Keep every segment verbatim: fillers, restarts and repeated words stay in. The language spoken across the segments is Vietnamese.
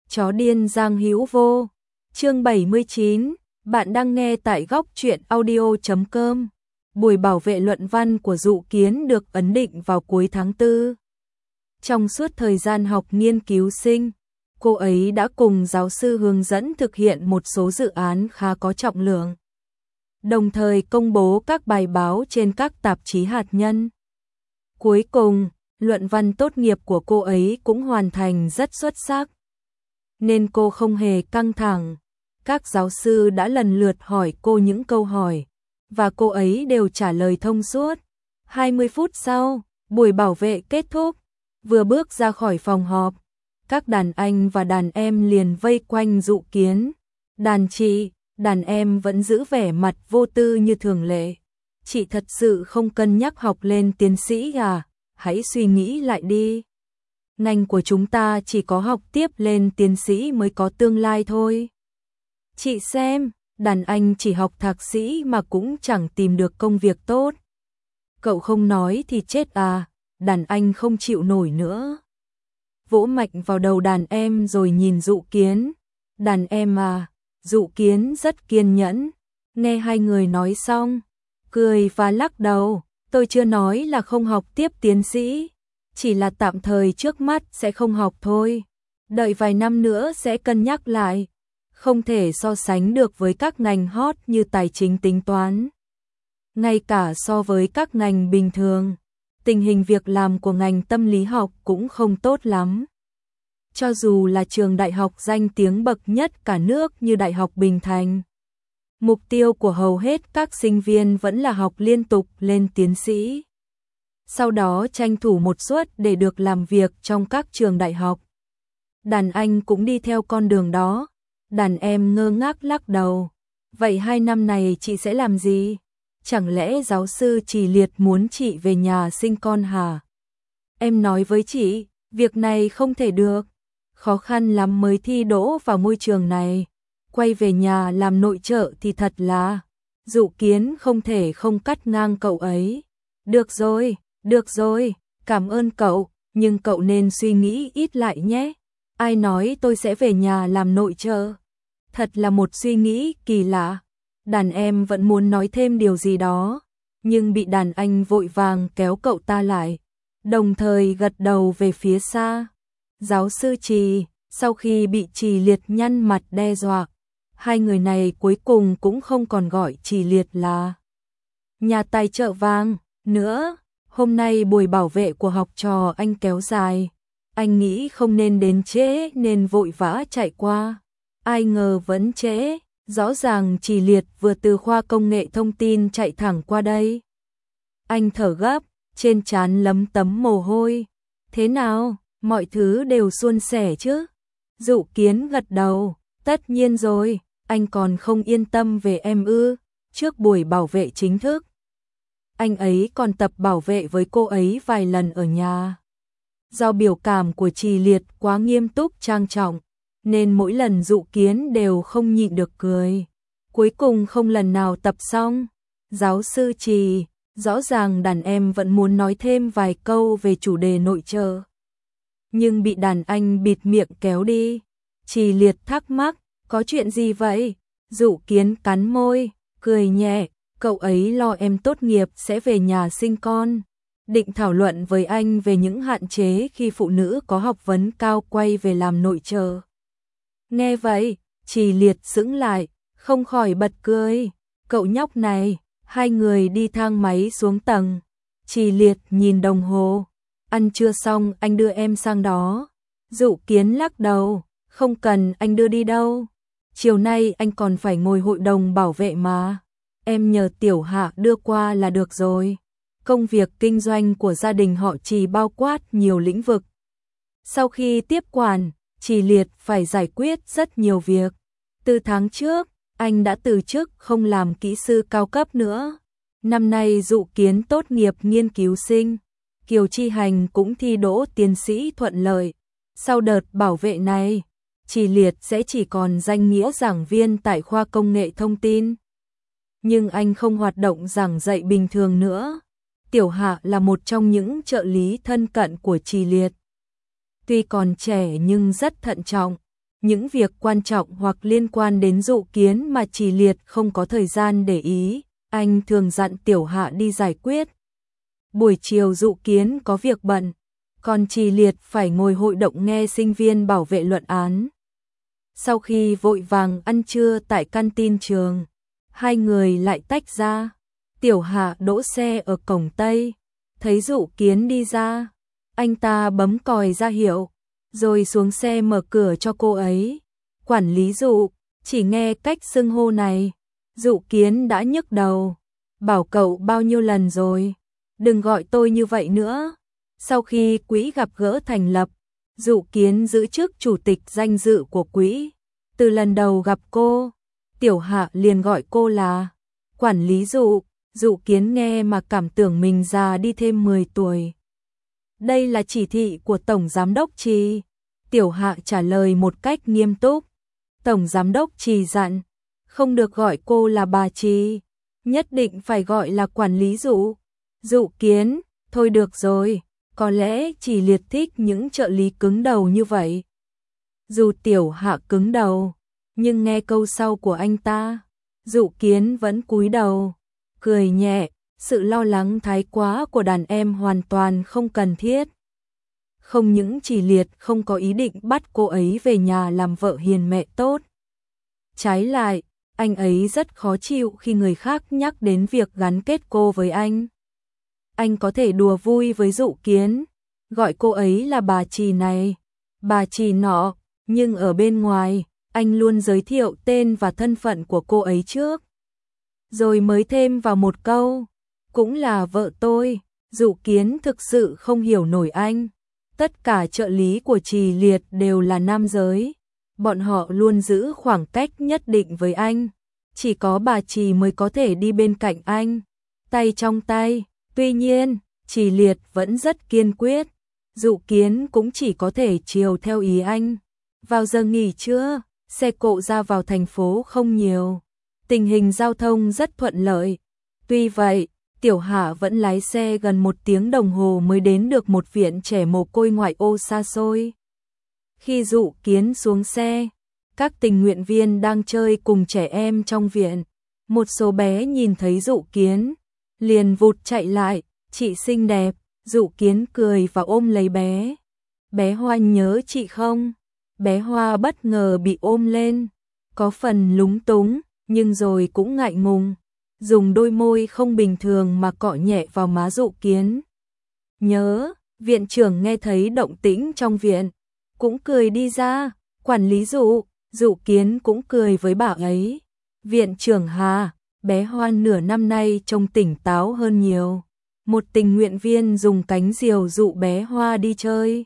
Chó điên Giang Hữu Vô. Chương bảy mươi chín, bạn đang nghe tại góc truyện audio chấm com. Buổi bảo vệ luận văn của Dụ Kiến được ấn định vào cuối tháng tư. Trong suốt thời gian học nghiên cứu sinh, cô ấy đã cùng giáo sư hướng dẫn thực hiện một số dự án khá có trọng lượng, đồng thời công bố các bài báo trên các tạp chí hạt nhân. Cuối cùng, luận văn tốt nghiệp của cô ấy cũng hoàn thành rất xuất sắc, nên cô không hề căng thẳng. Các giáo sư đã lần lượt hỏi cô những câu hỏi, và cô ấy đều trả lời thông suốt. hai mươi phút sau, buổi bảo vệ kết thúc. Vừa bước ra khỏi phòng họp, các đàn anh và đàn em liền vây quanh Dụ Kiến. Đàn chị, đàn em vẫn giữ vẻ mặt vô tư như thường lệ. Chị thật sự không cân nhắc học lên tiến sĩ à? Hãy suy nghĩ lại đi. Ngành của chúng ta chỉ có học tiếp lên tiến sĩ mới có tương lai thôi. Chị xem, đàn anh chỉ học thạc sĩ mà cũng chẳng tìm được công việc tốt. Cậu không nói thì chết à? Đàn anh không chịu nổi nữa. Vỗ mạnh vào đầu đàn em rồi nhìn Dụ Kiến. Đàn em à? Dụ Kiến rất kiên nhẫn. Nghe hai người nói xong, cười và lắc đầu. Tôi chưa nói là không học tiếp tiến sĩ, chỉ là tạm thời trước mắt sẽ không học thôi. Đợi vài năm nữa sẽ cân nhắc lại. Không thể so sánh được với các ngành hot như tài chính tính toán. Ngay cả so với các ngành bình thường, tình hình việc làm của ngành tâm lý học cũng không tốt lắm. Cho dù là trường đại học danh tiếng bậc nhất cả nước như Đại học Bình Thành, mục tiêu của hầu hết các sinh viên vẫn là học liên tục lên tiến sĩ, sau đó tranh thủ một suất để được làm việc trong các trường đại học. Đàn anh cũng đi theo con đường đó. Đàn em ngơ ngác lắc đầu. Vậy hai năm này chị sẽ làm gì? Chẳng lẽ giáo sư Trì Liệt muốn chị về nhà sinh con hả? Em nói với chị, việc này không thể được. Khó khăn lắm mới thi đỗ vào môi trường này. Quay về nhà làm nội trợ thì thật là... Dụ Kiến không thể không cắt ngang cậu ấy. Được rồi, được rồi, cảm ơn cậu, nhưng cậu nên suy nghĩ ít lại nhé. Ai nói tôi sẽ về nhà làm nội trợ? Thật là một suy nghĩ kỳ lạ. Đàn em vẫn muốn nói thêm điều gì đó, nhưng bị đàn anh vội vàng kéo cậu ta lại, đồng thời gật đầu về phía xa. Giáo sư Trì, sau khi bị Trì Liệt nhăn mặt đe dọa, hai người này cuối cùng cũng không còn gọi Trì Liệt là nhà tài trợ vàng nữa. Hôm nay buổi bảo vệ của học trò anh kéo dài. Anh nghĩ không nên đến trễ nên vội vã chạy qua. Ai ngờ vẫn trễ, rõ ràng Trì Liệt vừa từ khoa công nghệ thông tin chạy thẳng qua đây. Anh thở gấp, trên trán lấm tấm mồ hôi. Thế nào, mọi thứ đều suôn sẻ chứ? Dụ Kiến gật đầu, tất nhiên rồi, anh còn không yên tâm về em ư? Trước buổi bảo vệ chính thức, anh ấy còn tập bảo vệ với cô ấy vài lần ở nhà. Do biểu cảm của Trì Liệt quá nghiêm túc trang trọng, nên mỗi lần Dụ Kiến đều không nhịn được cười. Cuối cùng không lần nào tập xong. Giáo sư Trì, rõ ràng đàn em vẫn muốn nói thêm vài câu về chủ đề nội trợ, nhưng bị đàn anh bịt miệng kéo đi. Trì Liệt thắc mắc, có chuyện gì vậy? Dụ Kiến cắn môi, cười nhẹ, cậu ấy lo em tốt nghiệp sẽ về nhà sinh con, định thảo luận với anh về những hạn chế khi phụ nữ có học vấn cao quay về làm nội trợ. Nghe vậy, Trì Liệt sững lại, không khỏi bật cười. Cậu nhóc này. Hai người đi thang máy xuống tầng. Trì Liệt nhìn đồng hồ. Ăn trưa xong anh đưa em sang đó. Dụ Kiến lắc đầu, không cần anh đưa đi đâu. Chiều nay anh còn phải ngồi hội đồng bảo vệ mà. Em nhờ Tiểu Hạ đưa qua là được rồi. Công việc kinh doanh của gia đình họ Trì bao quát nhiều lĩnh vực. Sau khi tiếp quản, Trì Liệt phải giải quyết rất nhiều việc. Từ tháng trước, anh đã từ chức không làm kỹ sư cao cấp nữa. Năm nay Dụ Kiến tốt nghiệp nghiên cứu sinh. Kiều Chi Hành cũng thi đỗ tiến sĩ thuận lợi. Sau đợt bảo vệ này, Trì Liệt sẽ chỉ còn danh nghĩa giảng viên tại khoa công nghệ thông tin. Nhưng anh không hoạt động giảng dạy bình thường nữa. Tiểu Hạ là một trong những trợ lý thân cận của Trì Liệt. Tuy còn trẻ nhưng rất thận trọng, những việc quan trọng hoặc liên quan đến Dụ Kiến mà Trì Liệt không có thời gian để ý, anh thường dặn Tiểu Hạ đi giải quyết. Buổi chiều Dụ Kiến có việc bận, còn Trì Liệt phải ngồi hội động nghe sinh viên bảo vệ luận án. Sau khi vội vàng ăn trưa tại canteen trường, hai người lại tách ra. Tiểu Hạ đỗ xe ở cổng Tây, thấy Dụ Kiến đi ra, anh ta bấm còi ra hiệu, rồi xuống xe mở cửa cho cô ấy. Quản lý Dụ, chỉ nghe cách xưng hô này, Dụ Kiến đã nhức đầu. Bảo cậu bao nhiêu lần rồi, đừng gọi tôi như vậy nữa. Sau khi quỹ gặp gỡ thành lập, Dụ Kiến giữ chức chủ tịch danh dự của quỹ. Từ lần đầu gặp cô, Tiểu Hạ liền gọi cô là quản lý Dụ. Dụ Kiến nghe mà cảm tưởng mình già đi thêm mười tuổi. Đây là chỉ thị của Tổng Giám đốc Trì. Tiểu Hạ trả lời một cách nghiêm túc. Tổng Giám đốc Trì dặn, không được gọi cô là bà Trì, nhất định phải gọi là quản lý Dụ. Dụ Kiến, thôi được rồi, có lẽ Trì Liệt thích những trợ lý cứng đầu như vậy. Dù Tiểu Hạ cứng đầu, nhưng nghe câu sau của anh ta, Dụ Kiến vẫn cúi đầu, cười nhẹ. Sự lo lắng thái quá của đàn em hoàn toàn không cần thiết. Không những Trì Liệt không có ý định bắt cô ấy về nhà làm vợ hiền mẹ tốt. Trái lại, anh ấy rất khó chịu khi người khác nhắc đến việc gắn kết cô với anh. Anh có thể đùa vui với Dụ Kiến, gọi cô ấy là bà Trì này, bà Trì nọ, nhưng ở bên ngoài, anh luôn giới thiệu tên và thân phận của cô ấy trước. Rồi mới thêm vào một câu, cũng là vợ tôi. Dụ Kiến thực sự không hiểu nổi anh. Tất cả trợ lý của Trì Liệt đều là nam giới. Bọn họ luôn giữ khoảng cách nhất định với anh. Chỉ có bà Trì mới có thể đi bên cạnh anh, tay trong tay. Tuy nhiên, Trì Liệt vẫn rất kiên quyết. Dụ Kiến cũng chỉ có thể chiều theo ý anh. Vào giờ nghỉ trưa, xe cộ ra vào thành phố không nhiều. Tình hình giao thông rất thuận lợi. Tuy vậy, Tiểu Hạ vẫn lái xe gần một tiếng đồng hồ mới đến được một viện trẻ mồ côi ngoại ô xa xôi. Khi Dụ Kiến xuống xe, các tình nguyện viên đang chơi cùng trẻ em trong viện. Một số bé nhìn thấy Dụ Kiến, liền vụt chạy lại, chị xinh đẹp. Dụ Kiến cười và ôm lấy bé. Bé Hoa nhớ chị không? Bé Hoa bất ngờ bị ôm lên, có phần lúng túng, nhưng rồi cũng ngại ngùng. Dùng đôi môi không bình thường mà cọ nhẹ vào má Dụ Kiến. Nhớ, viện trưởng nghe thấy động tĩnh trong viện, cũng cười đi ra. Quản lý Dụ, Dụ Kiến cũng cười với bà ấy. Viện trưởng Hà, bé Hoa nửa năm nay trông tỉnh táo hơn nhiều. Một tình nguyện viên dùng cánh diều dụ bé Hoa đi chơi.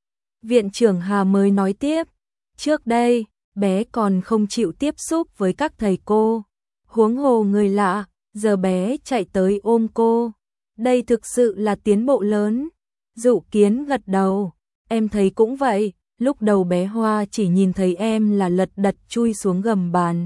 Viện trưởng Hà mới nói tiếp, trước đây, bé còn không chịu tiếp xúc với các thầy cô. Huống hồ người lạ, giờ bé chạy tới ôm cô. Đây thực sự là tiến bộ lớn. Dụ Kiến gật đầu, em thấy cũng vậy. Lúc đầu bé Hoa chỉ nhìn thấy em là lật đật chui xuống gầm bàn,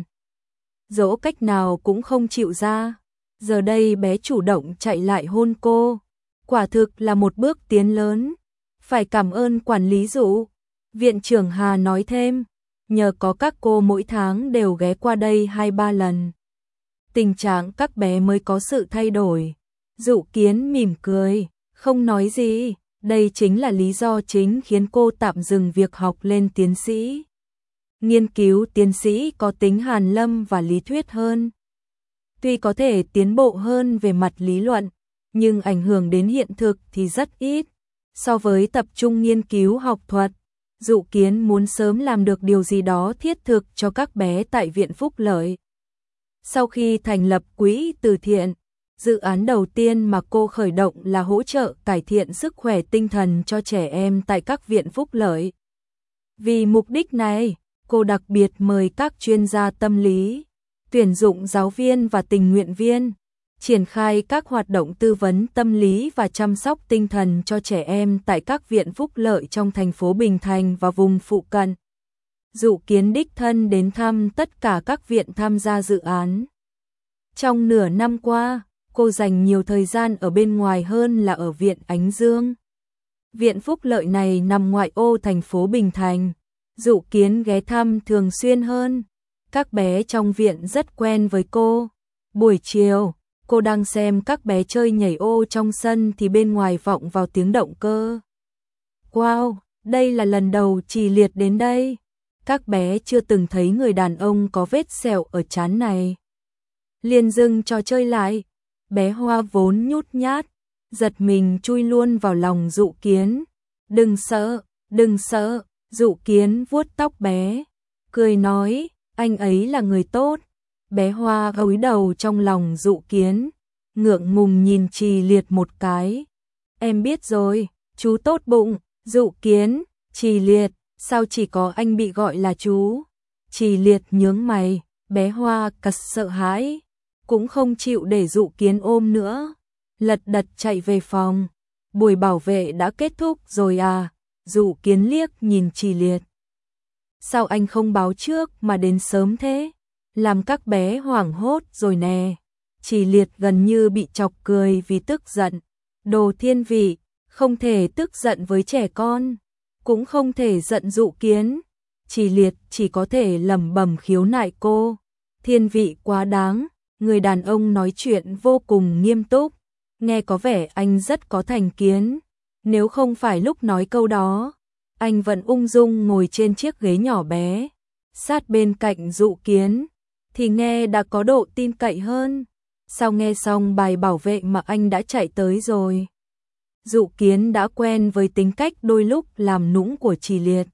dỗ cách nào cũng không chịu ra. Giờ đây bé chủ động chạy lại hôn cô. Quả thực là một bước tiến lớn. Phải cảm ơn quản lý Dụ. Viện trưởng Hà nói thêm, nhờ có các cô mỗi tháng đều ghé qua đây hai ba lần, tình trạng các bé mới có sự thay đổi. Dụ Kiến mỉm cười, không nói gì. Đây chính là lý do chính khiến cô tạm dừng việc học lên tiến sĩ. Nghiên cứu tiến sĩ có tính hàn lâm và lý thuyết hơn. Tuy có thể tiến bộ hơn về mặt lý luận, nhưng ảnh hưởng đến hiện thực thì rất ít. So với tập trung nghiên cứu học thuật, Dụ Kiến muốn sớm làm được điều gì đó thiết thực cho các bé tại Viện Phúc Lợi. Sau khi thành lập quỹ từ thiện, dự án đầu tiên mà cô khởi động là hỗ trợ cải thiện sức khỏe tinh thần cho trẻ em tại các viện phúc lợi. Vì mục đích này, cô đặc biệt mời các chuyên gia tâm lý, tuyển dụng giáo viên và tình nguyện viên, triển khai các hoạt động tư vấn tâm lý và chăm sóc tinh thần cho trẻ em tại các viện phúc lợi trong thành phố Bình Thành và vùng phụ cận. Dụ Kiến đích thân đến thăm tất cả các viện tham gia dự án. Trong nửa năm qua, cô dành nhiều thời gian ở bên ngoài hơn là ở viện Ánh Dương. Viện phúc lợi này nằm ngoại ô thành phố Bình Thành, Dụ Kiến ghé thăm thường xuyên hơn. Các bé trong viện rất quen với cô. Buổi chiều, cô đang xem các bé chơi nhảy ô trong sân thì bên ngoài vọng vào tiếng động cơ. Wow, đây là lần đầu Trì Liệt đến đây. Các bé chưa từng thấy người đàn ông có vết sẹo ở trán này. Liền dừng trò chơi lại. Bé Hoa vốn nhút nhát, giật mình chui luôn vào lòng Dụ Kiến. Đừng sợ, đừng sợ. Dụ Kiến vuốt tóc bé, cười nói, anh ấy là người tốt. Bé Hoa gối đầu trong lòng Dụ Kiến, ngượng ngùng nhìn Trì Liệt một cái. Em biết rồi, chú tốt bụng. Dụ Kiến, Trì Liệt, sao chỉ có anh bị gọi là chú? Trì Liệt nhướng mày, bé Hoa cật sợ hãi, cũng không chịu để Dụ Kiến ôm nữa, lật đật chạy về phòng. Buổi bảo vệ đã kết thúc rồi à? Dụ Kiến liếc nhìn Trì Liệt. Sao anh không báo trước mà đến sớm thế? Làm các bé hoảng hốt rồi nè. Trì Liệt gần như bị chọc cười vì tức giận. Đồ thiên vị, không thể tức giận với trẻ con, cũng không thể giận Dụ Kiến. Trì Liệt chỉ có thể lẩm bẩm khiếu nại cô. Thiên vị quá đáng, người đàn ông nói chuyện vô cùng nghiêm túc. Nghe có vẻ anh rất có thành kiến. Nếu không phải lúc nói câu đó, anh vẫn ung dung ngồi trên chiếc ghế nhỏ bé, sát bên cạnh Dụ Kiến, thì nghe đã có độ tin cậy hơn. Sao nghe xong bài bảo vệ mà anh đã chạy tới rồi? Dụ Kiến đã quen với tính cách đôi lúc làm nũng của Trì Liệt.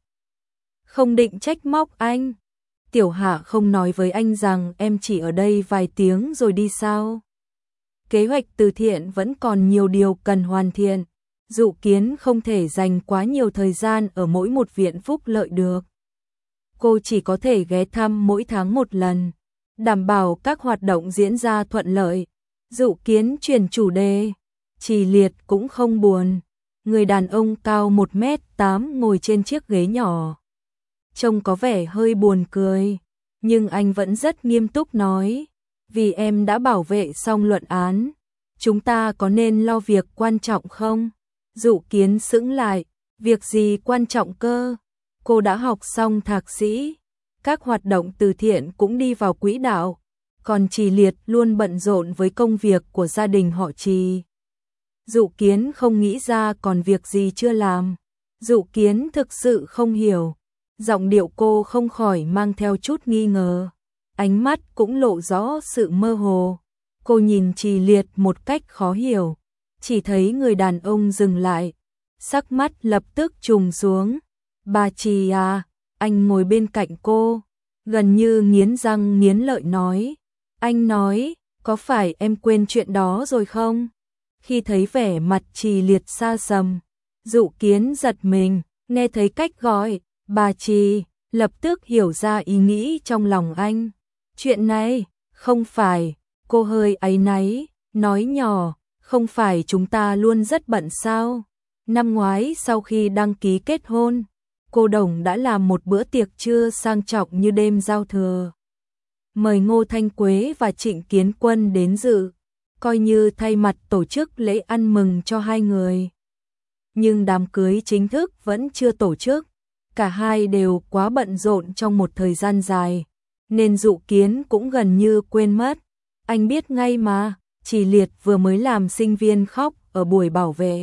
Không định trách móc anh. Tiểu Hạ không nói với anh rằng em chỉ ở đây vài tiếng rồi đi sao? Kế hoạch từ thiện vẫn còn nhiều điều cần hoàn thiện. Dụ Kiến không thể dành quá nhiều thời gian ở mỗi một viện phúc lợi được. Cô chỉ có thể ghé thăm mỗi tháng một lần, đảm bảo các hoạt động diễn ra thuận lợi. Dụ Kiến chuyển chủ đề. Trì Liệt cũng không buồn. Người đàn ông cao một mét tám ngồi trên chiếc ghế nhỏ. Trông có vẻ hơi buồn cười, nhưng anh vẫn rất nghiêm túc nói. Vì em đã bảo vệ xong luận án, chúng ta có nên lo việc quan trọng không? Dụ Kiến sững lại, việc gì quan trọng cơ? Cô đã học xong thạc sĩ, các hoạt động từ thiện cũng đi vào quỹ đạo, còn Trì Liệt luôn bận rộn với công việc của gia đình họ Trì. Dụ Kiến không nghĩ ra còn việc gì chưa làm. Dụ Kiến thực sự không hiểu, giọng điệu cô không khỏi mang theo chút nghi ngờ, ánh mắt cũng lộ rõ sự mơ hồ. Cô nhìn Trì Liệt một cách khó hiểu, chỉ thấy người đàn ông dừng lại, sắc mắt lập tức trùng xuống. Bà Trì à? Anh ngồi bên cạnh cô, gần như nghiến răng nghiến lợi nói. Anh nói, có phải em quên chuyện đó rồi không? Khi thấy vẻ mặt Trì Liệt xa sầm, Dụ Kiến giật mình, nghe thấy cách gọi bà Trì, lập tức hiểu ra ý nghĩ trong lòng anh. Chuyện này, không phải, cô hơi áy náy, nói nhỏ, không phải chúng ta luôn rất bận sao? Năm ngoái sau khi đăng ký kết hôn, cô Đồng đã làm một bữa tiệc trưa sang trọng như đêm giao thừa. Mời Ngô Thanh Quế và Trịnh Kiến Quân đến dự, coi như thay mặt tổ chức lễ ăn mừng cho hai người. Nhưng đám cưới chính thức vẫn chưa tổ chức, cả hai đều quá bận rộn trong một thời gian dài, nên Dụ Kiến cũng gần như quên mất. Anh biết ngay mà, Trì Liệt vừa mới làm sinh viên khóc ở buổi bảo vệ.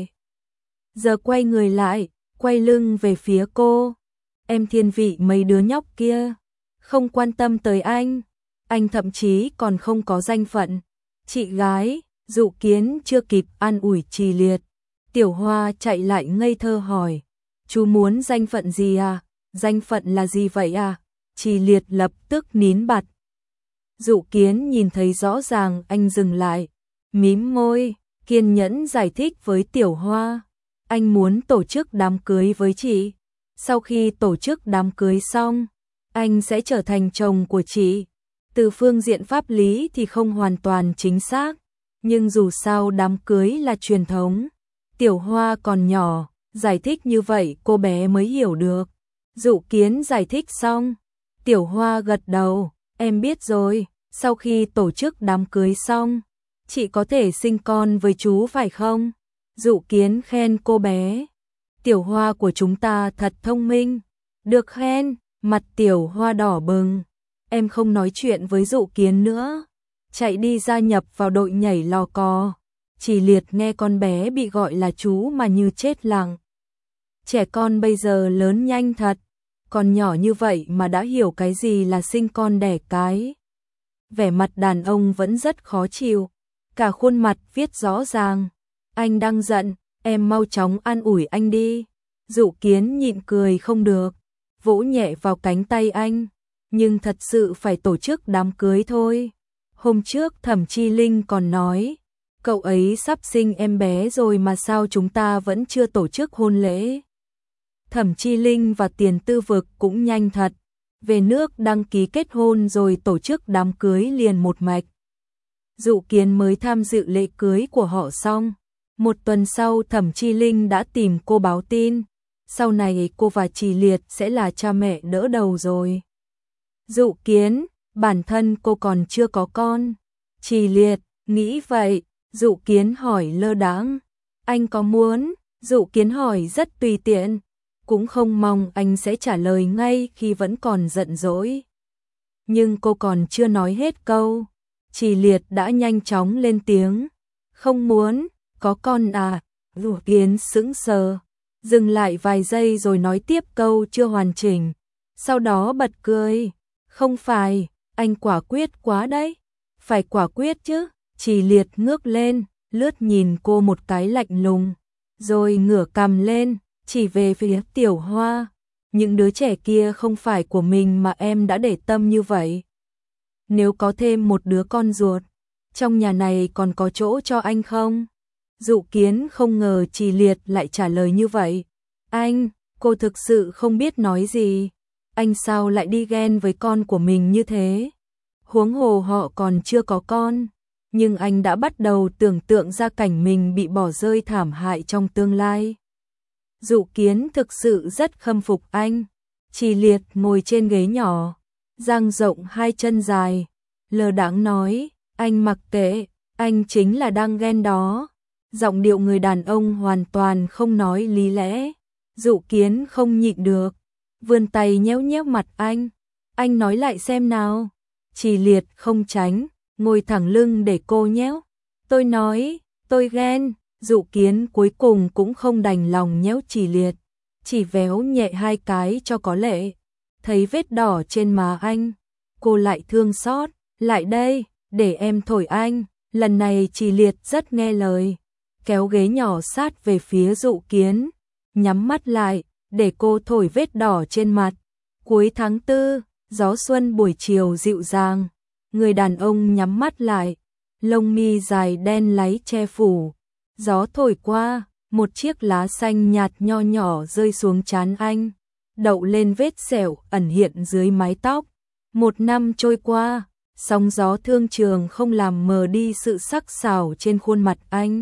Giờ quay người lại, quay lưng về phía cô. Em thiên vị mấy đứa nhóc kia, không quan tâm tới anh. Anh thậm chí còn không có danh phận. Chị gái, Dụ Kiến chưa kịp an ủi Trì Liệt, Tiểu Hoa chạy lại ngây thơ hỏi. Chú muốn danh phận gì à? Danh phận là gì vậy à? Trì Liệt lập tức nín bặt. Dụ Kiến nhìn thấy rõ ràng anh dừng lại, mím môi, kiên nhẫn giải thích với Tiểu Hoa. Anh muốn tổ chức đám cưới với chị. Sau khi tổ chức đám cưới xong, anh sẽ trở thành chồng của chị. Từ phương diện pháp lý thì không hoàn toàn chính xác, nhưng dù sao đám cưới là truyền thống. Tiểu Hoa còn nhỏ, giải thích như vậy cô bé mới hiểu được. Dụ Kiến giải thích xong, Tiểu Hoa gật đầu, em biết rồi, sau khi tổ chức đám cưới xong, chị có thể sinh con với chú phải không? Dụ Kiến khen cô bé. Tiểu Hoa của chúng ta thật thông minh, Được khen, mặt Tiểu Hoa đỏ bừng. Em không nói chuyện với Dụ Kiến nữa, chạy đi gia nhập vào đội nhảy lò cò. Chỉ Liệt nghe con bé bị gọi là chú mà như chết lặng. Trẻ con bây giờ lớn nhanh thật, còn nhỏ như vậy mà đã hiểu cái gì là sinh con đẻ cái. Vẻ mặt đàn ông vẫn rất khó chịu, cả khuôn mặt viết rõ ràng. Anh đang giận, em mau chóng an ủi anh đi. Dụ Kiến nhịn cười không được, vỗ nhẹ vào cánh tay anh. Nhưng thật sự phải tổ chức đám cưới thôi. Hôm trước Thẩm Chi Linh còn nói, cậu ấy sắp sinh em bé rồi mà sao chúng ta vẫn chưa tổ chức hôn lễ. Thẩm Chi Linh và Tiền Tư Vực cũng nhanh thật, về nước đăng ký kết hôn rồi tổ chức đám cưới liền một mạch. Dụ Kiến mới tham dự lễ cưới của họ xong, một tuần sau Thẩm Chi Linh đã tìm cô báo tin, sau này cô và Chỉ Liệt sẽ là cha mẹ đỡ đầu rồi. Dụ Kiến, bản thân cô còn chưa có con. Chỉ Liệt, nghĩ vậy. Dụ Kiến hỏi lơ đãng. Anh có muốn? Dụ Kiến hỏi rất tùy tiện, cũng không mong anh sẽ trả lời ngay khi vẫn còn giận dỗi. Nhưng cô còn chưa nói hết câu, Chỉ Liệt đã nhanh chóng lên tiếng. Không muốn, có con à? Dụ Kiến sững sờ, dừng lại vài giây rồi nói tiếp câu chưa hoàn chỉnh, sau đó bật cười. Không phải, anh quả quyết quá đấy. Phải quả quyết chứ. Chỉ Liệt ngước lên, lướt nhìn cô một cái lạnh lùng, rồi ngửa cằm lên, chỉ về phía Tiểu Hoa. Những đứa trẻ kia không phải của mình mà em đã để tâm như vậy. Nếu có thêm một đứa con ruột, trong nhà này còn có chỗ cho anh không? Dụ Kiến không ngờ Chỉ Liệt lại trả lời như vậy. Anh, cô thực sự không biết nói gì. Anh sao lại đi ghen với con của mình như thế? Huống hồ họ còn chưa có con. Nhưng anh đã bắt đầu tưởng tượng ra cảnh mình bị bỏ rơi thảm hại trong tương lai. Dụ Kiến thực sự rất khâm phục anh. Chỉ Liệt ngồi trên ghế nhỏ, dang rộng hai chân dài, lơ đãng nói, anh mặc kệ, anh chính là đang ghen đó. Giọng điệu người đàn ông hoàn toàn không nói lý lẽ. Dụ Kiến không nhịn được, vươn tay nhéo nhéo mặt anh. Anh nói lại xem nào. Chỉ Liệt không tránh, ngồi thẳng lưng để cô nhéo. Tôi nói, tôi ghen. Dụ Kiến cuối cùng cũng không đành lòng nhéo Chỉ Liệt, chỉ véo nhẹ hai cái cho có lệ. Thấy vết đỏ trên má anh, cô lại thương xót. Lại đây, để em thổi anh. Lần này Chỉ Liệt rất nghe lời, kéo ghế nhỏ sát về phía Dụ Kiến, nhắm mắt lại, để cô thổi vết đỏ trên mặt. Cuối tháng tư, gió xuân buổi chiều dịu dàng, người đàn ông nhắm mắt lại, lông mi dài đen láy che phủ. Gió thổi qua, một chiếc lá xanh nhạt nho nhỏ rơi xuống trán anh, đậu lên vết sẹo ẩn hiện dưới mái tóc. Một năm trôi qua, sóng gió thương trường không làm mờ đi sự sắc sảo trên khuôn mặt anh.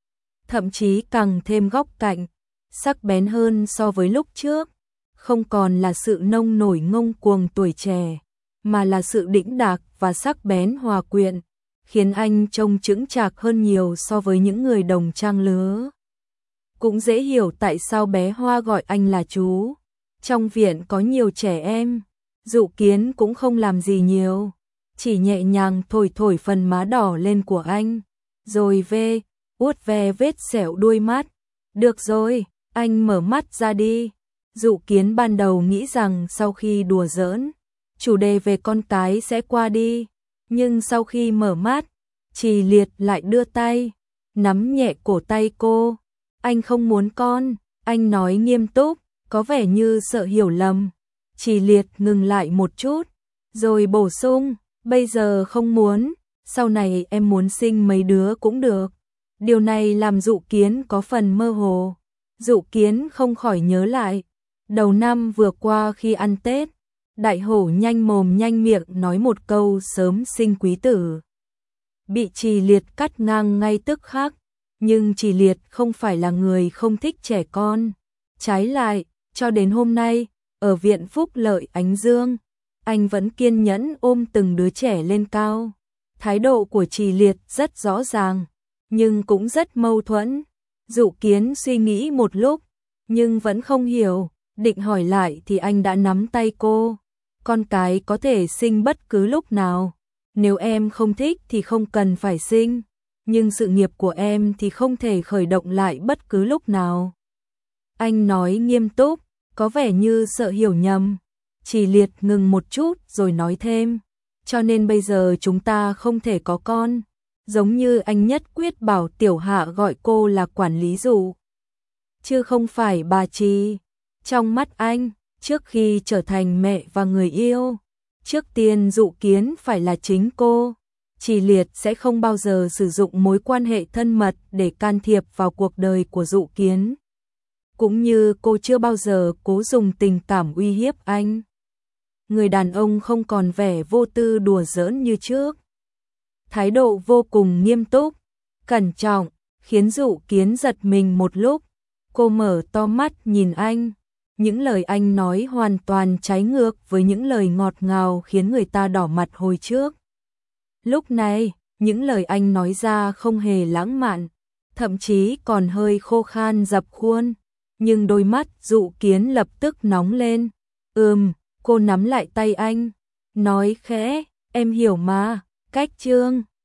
Thậm chí càng thêm góc cạnh, sắc bén hơn so với lúc trước. Không còn là sự nông nổi ngông cuồng tuổi trẻ, mà là sự đĩnh đạc và sắc bén hòa quyện, khiến anh trông chững chạc hơn nhiều so với những người đồng trang lứa. Cũng dễ hiểu tại sao bé Hoa gọi anh là chú. Trong viện có nhiều trẻ em, Dụ Kiến cũng không làm gì nhiều, chỉ nhẹ nhàng thổi thổi phần má đỏ lên của anh, rồi về, uốt ve vết sẹo đuôi mắt. Được rồi, anh mở mắt ra đi. Dụ Kiến ban đầu nghĩ rằng sau khi đùa giỡn, chủ đề về con cái sẽ qua đi, nhưng sau khi mở mắt, Chỉ Liệt lại đưa tay, nắm nhẹ cổ tay cô. Anh không muốn con, anh nói nghiêm túc, có vẻ như sợ hiểu lầm. Chỉ Liệt ngừng lại một chút, rồi bổ sung, bây giờ không muốn, sau này em muốn sinh mấy đứa cũng được. Điều này làm Dụ Kiến có phần mơ hồ. Dụ Kiến không khỏi nhớ lại, đầu năm vừa qua khi ăn Tết, Đại Hổ nhanh mồm nhanh miệng nói một câu sớm sinh quý tử, bị Chỉ Liệt cắt ngang ngay tức khắc. Nhưng Chỉ Liệt không phải là người không thích trẻ con. Trái lại, cho đến hôm nay, ở viện Phúc Lợi Ánh Dương, anh vẫn kiên nhẫn ôm từng đứa trẻ lên cao. Thái độ của Chỉ Liệt rất rõ ràng, nhưng cũng rất mâu thuẫn. Dụ Kiến suy nghĩ một lúc, nhưng vẫn không hiểu, Định hỏi lại thì anh đã nắm tay cô. Con cái có thể sinh bất cứ lúc nào. Nếu em không thích thì không cần phải sinh. Nhưng sự nghiệp của em thì không thể khởi động lại bất cứ lúc nào. Anh nói nghiêm túc, có vẻ như sợ hiểu nhầm. Chỉ Liệt ngừng một chút rồi nói thêm. Cho nên bây giờ chúng ta không thể có con. Giống như anh nhất quyết bảo Tiểu Hạ gọi cô là quản lý Dụ, chứ không phải bà Trì. Trong mắt anh, trước khi trở thành mẹ và người yêu, trước tiên Dụ Kiến phải là chính cô. Chỉ Liệt sẽ không bao giờ sử dụng mối quan hệ thân mật để can thiệp vào cuộc đời của Dụ Kiến. Cũng như cô chưa bao giờ cố dùng tình cảm uy hiếp anh. Người đàn ông không còn vẻ vô tư đùa giỡn như trước. Thái độ vô cùng nghiêm túc, cẩn trọng, khiến Dụ Kiến giật mình một lúc. Cô mở to mắt nhìn anh. Những lời anh nói hoàn toàn trái ngược với những lời ngọt ngào khiến người ta đỏ mặt hồi trước. Lúc này, những lời anh nói ra không hề lãng mạn, thậm chí còn hơi khô khan dập khuôn. Nhưng đôi mắt Dụ Kiến lập tức nóng lên. Ừm, cô nắm lại tay anh, nói khẽ, em hiểu mà, cách Trương.